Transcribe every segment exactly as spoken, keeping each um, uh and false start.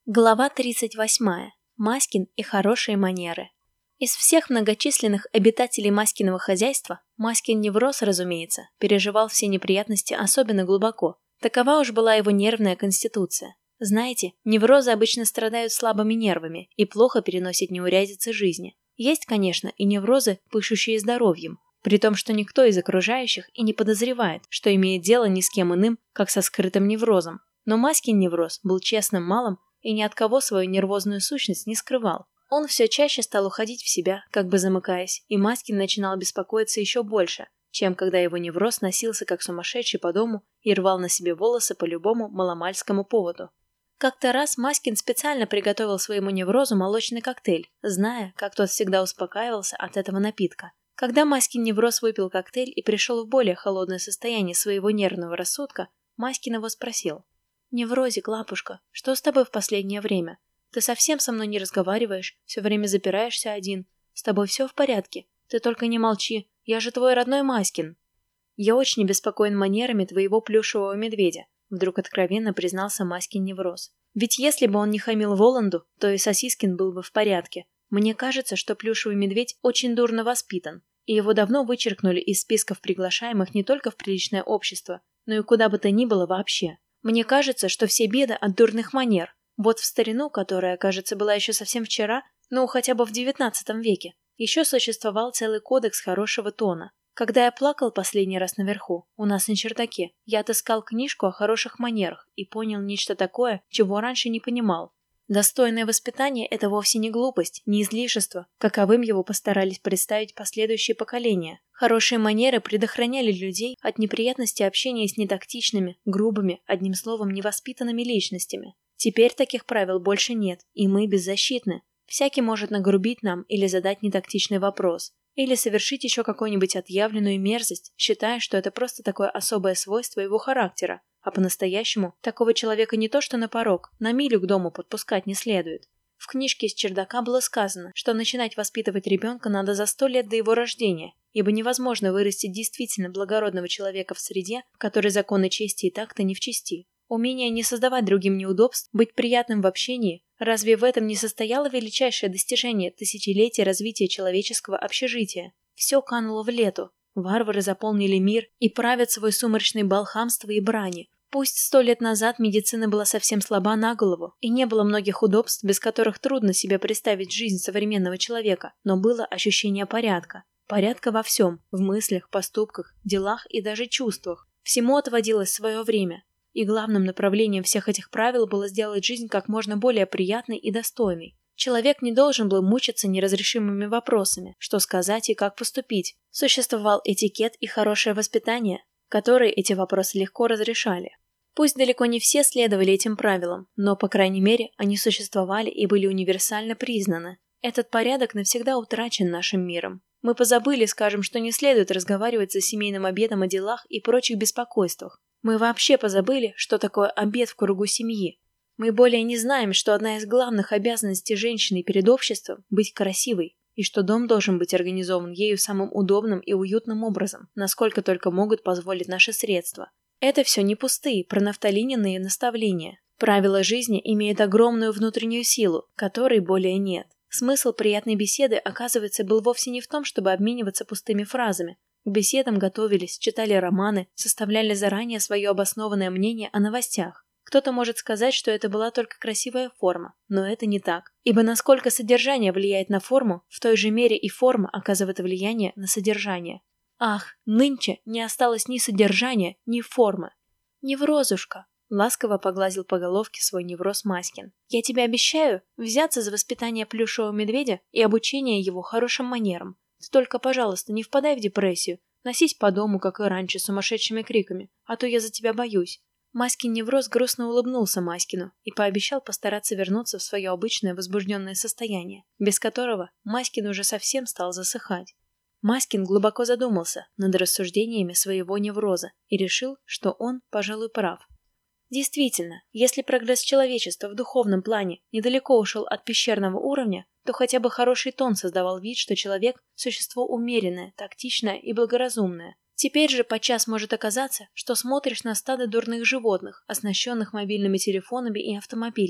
Глава тридцать восьмая. Маскин и хорошие манеры. Из всех многочисленных обитателей Маскиного хозяйства Маскин невроз, разумеется, переживал все неприятности особенно глубоко. Такова уж была его нервная конституция. Знаете, неврозы обычно страдают слабыми нервами и плохо переносят неурядицы жизни. Есть, конечно, и неврозы, пышущие здоровьем, при том, что никто из окружающих и не подозревает, что имеет дело ни с кем иным, как со скрытым неврозом. Но Маскин невроз был честным малым и ни от кого свою нервозную сущность не скрывал. Он все чаще стал уходить в себя, как бы замыкаясь, и Маскин начинал беспокоиться еще больше, чем когда его невроз носился как сумасшедший по дому и рвал на себе волосы по любому маломальскому поводу. Как-то раз Маскин специально приготовил своему неврозу молочный коктейль, зная, как тот всегда успокаивался от этого напитка. Когда Маскин невроз выпил коктейль и пришел в более холодное состояние своего нервного рассудка, Маскин его спросил: «Неврозик, лапушка, что с тобой в последнее время? Ты совсем со мной не разговариваешь, все время запираешься один. С тобой все в порядке? Ты только не молчи, я же твой родной Маскин». «Я очень обеспокоен манерами твоего плюшевого медведя», вдруг откровенно признался Маскин невроз. «Ведь если бы он не хамил Воланду, то и Сосискин был бы в порядке. Мне кажется, что плюшевый медведь очень дурно воспитан, и его давно вычеркнули из списков приглашаемых не только в приличное общество, но и куда бы то ни было вообще. Мне кажется, что все беды от дурных манер. Вот в старину, которая, кажется, была еще совсем вчера, ну, хотя бы в девятнадцатом веке, еще существовал целый кодекс хорошего тона. Когда я плакал последний раз наверху, у нас на чердаке, я отыскал книжку о хороших манерах и понял нечто такое, чего раньше не понимал. Достойное воспитание – это вовсе не глупость, не излишество, каковым его постарались представить последующие поколения. Хорошие манеры предохраняли людей от неприятности общения с нетактичными, грубыми, одним словом, невоспитанными личностями. Теперь таких правил больше нет, и мы беззащитны. Всякий может нагрубить нам или задать нетактичный вопрос, или совершить еще какую-нибудь отъявленную мерзость, считая, что это просто такое особое свойство его характера. А по-настоящему такого человека не то что на порог, на милю к дому подпускать не следует. В книжке из чердака было сказано, что начинать воспитывать ребенка надо за сто лет до его рождения, ибо невозможно вырастить действительно благородного человека в среде, в которой законы чести и так-то не в чести. Умение не создавать другим неудобств, быть приятным в общении, разве в этом не состояло величайшее достижение тысячелетия развития человеческого общежития? Все кануло в лету. Варвары заполнили мир и правят свой сумрачный бал хамства и брани. Пусть сто лет назад медицина была совсем слаба на голову, и не было многих удобств, без которых трудно себе представить жизнь современного человека, но было ощущение порядка. Порядка во всем, в мыслях, поступках, делах и даже чувствах. Всему отводилось свое время. И главным направлением всех этих правил было сделать жизнь как можно более приятной и достойной. Человек не должен был мучиться неразрешимыми вопросами, что сказать и как поступить. Существовал этикет и хорошее воспитание, которые эти вопросы легко разрешали. Пусть далеко не все следовали этим правилам, но, по крайней мере, они существовали и были универсально признаны. Этот порядок навсегда утрачен нашим миром. Мы позабыли, скажем, что не следует разговаривать за семейным обедом о делах и прочих беспокойствах. Мы вообще позабыли, что такое обед в кругу семьи. Мы более не знаем, что одна из главных обязанностей женщины перед обществом – быть красивой, и что дом должен быть организован ею самым удобным и уютным образом, насколько только могут позволить наши средства. Это все не пустые, пронафталиненные наставления. Правила жизни имеют огромную внутреннюю силу, которой более нет. Смысл приятной беседы, оказывается, был вовсе не в том, чтобы обмениваться пустыми фразами. К беседам готовились, читали романы, составляли заранее свое обоснованное мнение о новостях. Кто-то может сказать, что это была только красивая форма, но это не так. Ибо насколько содержание влияет на форму, в той же мере и форма оказывает влияние на содержание. Ах, нынче не осталось ни содержания, ни формы. «Неврозушка», — ласково погладил по головке свой невроз Маскин. «Я тебе обещаю взяться за воспитание плюшевого медведя и обучение его хорошим манерам. Ты только, пожалуйста, не впадай в депрессию, носись по дому, как и раньше, сумасшедшими криками, а то я за тебя боюсь». Маскин невроз грустно улыбнулся Маскину и пообещал постараться вернуться в свое обычное возбужденное состояние, без которого Маскин уже совсем стал засыхать. Маскин глубоко задумался над рассуждениями своего невроза и решил, что он, пожалуй, прав. Действительно, если прогресс человечества в духовном плане недалеко ушел от пещерного уровня, то хотя бы хороший тон создавал вид, что человек – существо умеренное, тактичное и благоразумное. Теперь же подчас может оказаться, что смотришь на стадо дурных животных, оснащенных мобильными телефонами и автомобилями,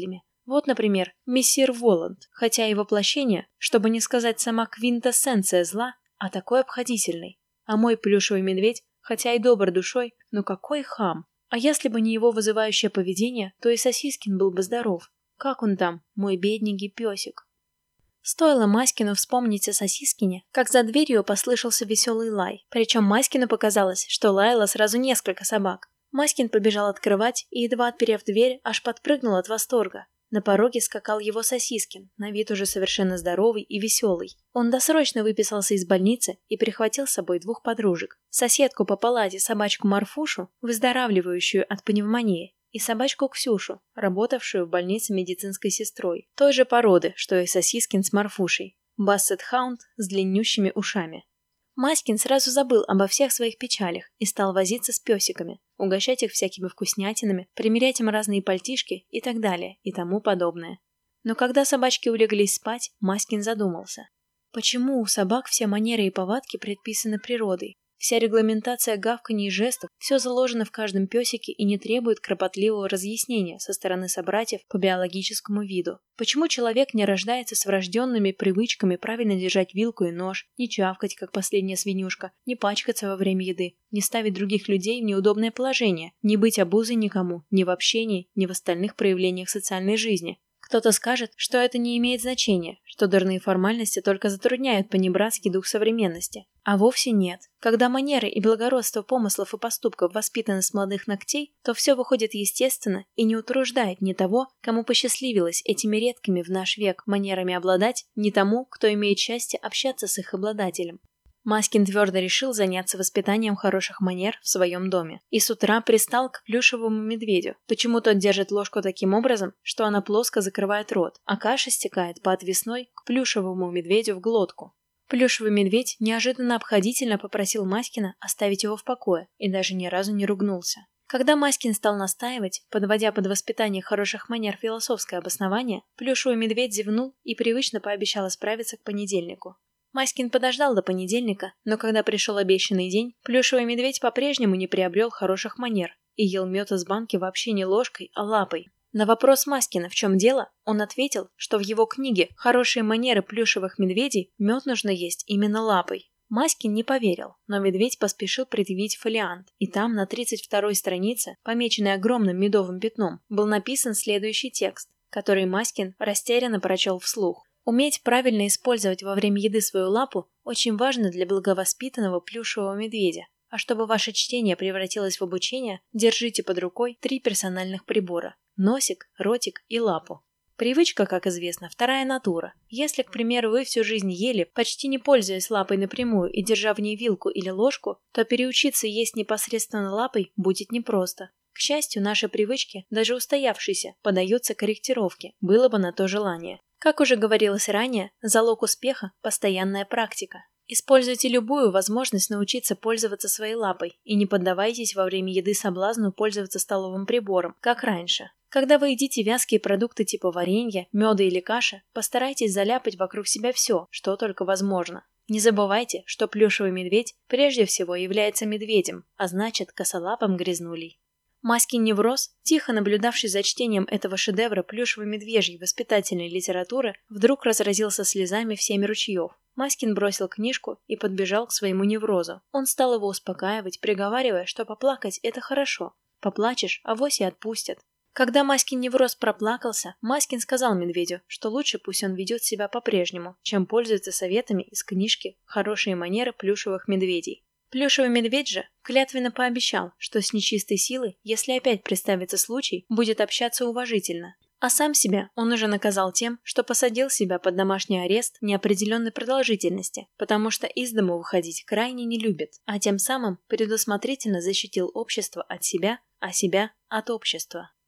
Вот, например, мессир Воланд, хотя и воплощение, чтобы не сказать сама квинтэссенция зла, а такой обходительный. А мой плюшевый медведь, хотя и добр душой, но какой хам. А если бы не его вызывающее поведение, то и Сосискин был бы здоров. Как он там, мой бедненький песик? Стоило Маськину вспомнить о Сосискине, как за дверью послышался веселый лай. Причем Маськину показалось, что лаяло сразу несколько собак. Маськин побежал открывать и, едва отперев дверь, аж подпрыгнул от восторга. На пороге скакал его Сосискин, на вид уже совершенно здоровый и веселый. Он досрочно выписался из больницы и прихватил с собой двух подружек. Соседку по палате собачку Марфушу, выздоравливающую от пневмонии, и собачку Ксюшу, работавшую в больнице медицинской сестрой, той же породы, что и Сосискин с Марфушей. Бассет-хаунд с длиннющими ушами. Маськин сразу забыл обо всех своих печалях и стал возиться с песиками, угощать их всякими вкуснятинами, примерять им разные пальтишки и так далее, и тому подобное. Но когда собачки улеглись спать, Маськин задумался. Почему у собак все манеры и повадки предписаны природой? Вся регламентация гавканий и жестов, все заложено в каждом песике и не требует кропотливого разъяснения со стороны собратьев по биологическому виду. Почему человек не рождается с врожденными привычками правильно держать вилку и нож, не чавкать, как последняя свинюшка, не пачкаться во время еды, не ставить других людей в неудобное положение, не быть обузой никому, ни в общении, ни в остальных проявлениях социальной жизни? Кто-то скажет, что это не имеет значения, что дурные формальности только затрудняют понебратский дух современности. А вовсе нет. Когда манеры и благородство помыслов и поступков воспитаны с молодых ногтей, то все выходит естественно и не утруждает ни того, кому посчастливилось этими редкими в наш век манерами обладать, ни тому, кто имеет счастье общаться с их обладателем. Маськин твердо решил заняться воспитанием хороших манер в своем доме. И с утра пристал к плюшевому медведю. Почему тот держит ложку таким образом, что она плоско закрывает рот, а каша стекает по отвесной к плюшевому медведю в глотку. Плюшевый медведь неожиданно обходительно попросил Маськина оставить его в покое и даже ни разу не ругнулся. Когда Маськин стал настаивать, подводя под воспитание хороших манер философское обоснование, плюшевый медведь зевнул и привычно пообещал исправиться к понедельнику. Маськин подождал до понедельника, но когда пришел обещанный день, плюшевый медведь по-прежнему не приобрел хороших манер и ел мед из банки вообще не ложкой, а лапой. На вопрос Маськина, в чем дело, он ответил, что в его книге «Хорошие манеры плюшевых медведей» мед нужно есть именно лапой. Маськин не поверил, но медведь поспешил предъявить фолиант, и там на тридцать второй странице, помеченной огромным медовым пятном, был написан следующий текст, который Маськин растерянно прочел вслух. Уметь правильно использовать во время еды свою лапу очень важно для благовоспитанного плюшевого медведя. А чтобы ваше чтение превратилось в обучение, держите под рукой три персональных прибора – носик, ротик и лапу. Привычка, как известно, вторая натура. Если, к примеру, вы всю жизнь ели, почти не пользуясь лапой напрямую и держа в ней вилку или ложку, то переучиться есть непосредственно лапой будет непросто. К счастью, наши привычки, даже устоявшиеся, поддаются корректировке, было бы на то желание. Как уже говорилось ранее, залог успеха – постоянная практика. Используйте любую возможность научиться пользоваться своей лапой и не поддавайтесь во время еды соблазну пользоваться столовым прибором, как раньше. Когда вы едите вязкие продукты типа варенья, меда или каши, постарайтесь заляпать вокруг себя все, что только возможно. Не забывайте, что плюшевый медведь прежде всего является медведем, а значит косолапым грязнулей. Маськин невроз, тихо наблюдавший за чтением этого шедевра плюшевой медвежьей воспитательной литературы, вдруг разразился слезами в семь ручьев. Маськин бросил книжку и подбежал к своему неврозу. Он стал его успокаивать, приговаривая, что поплакать – это хорошо. Поплачешь, авось и отпустят. Когда Маськин невроз проплакался, Маськин сказал медведю, что лучше пусть он ведет себя по-прежнему, чем пользуется советами из книжки «Хорошие манеры плюшевых медведей». Плюшевый медведь же клятвенно пообещал, что с нечистой силой, если опять представится случай, будет общаться уважительно. А сам себя он уже наказал тем, что посадил себя под домашний арест неопределенной продолжительности, потому что из дому выходить крайне не любит, а тем самым предусмотрительно защитил общество от себя, а себя от общества.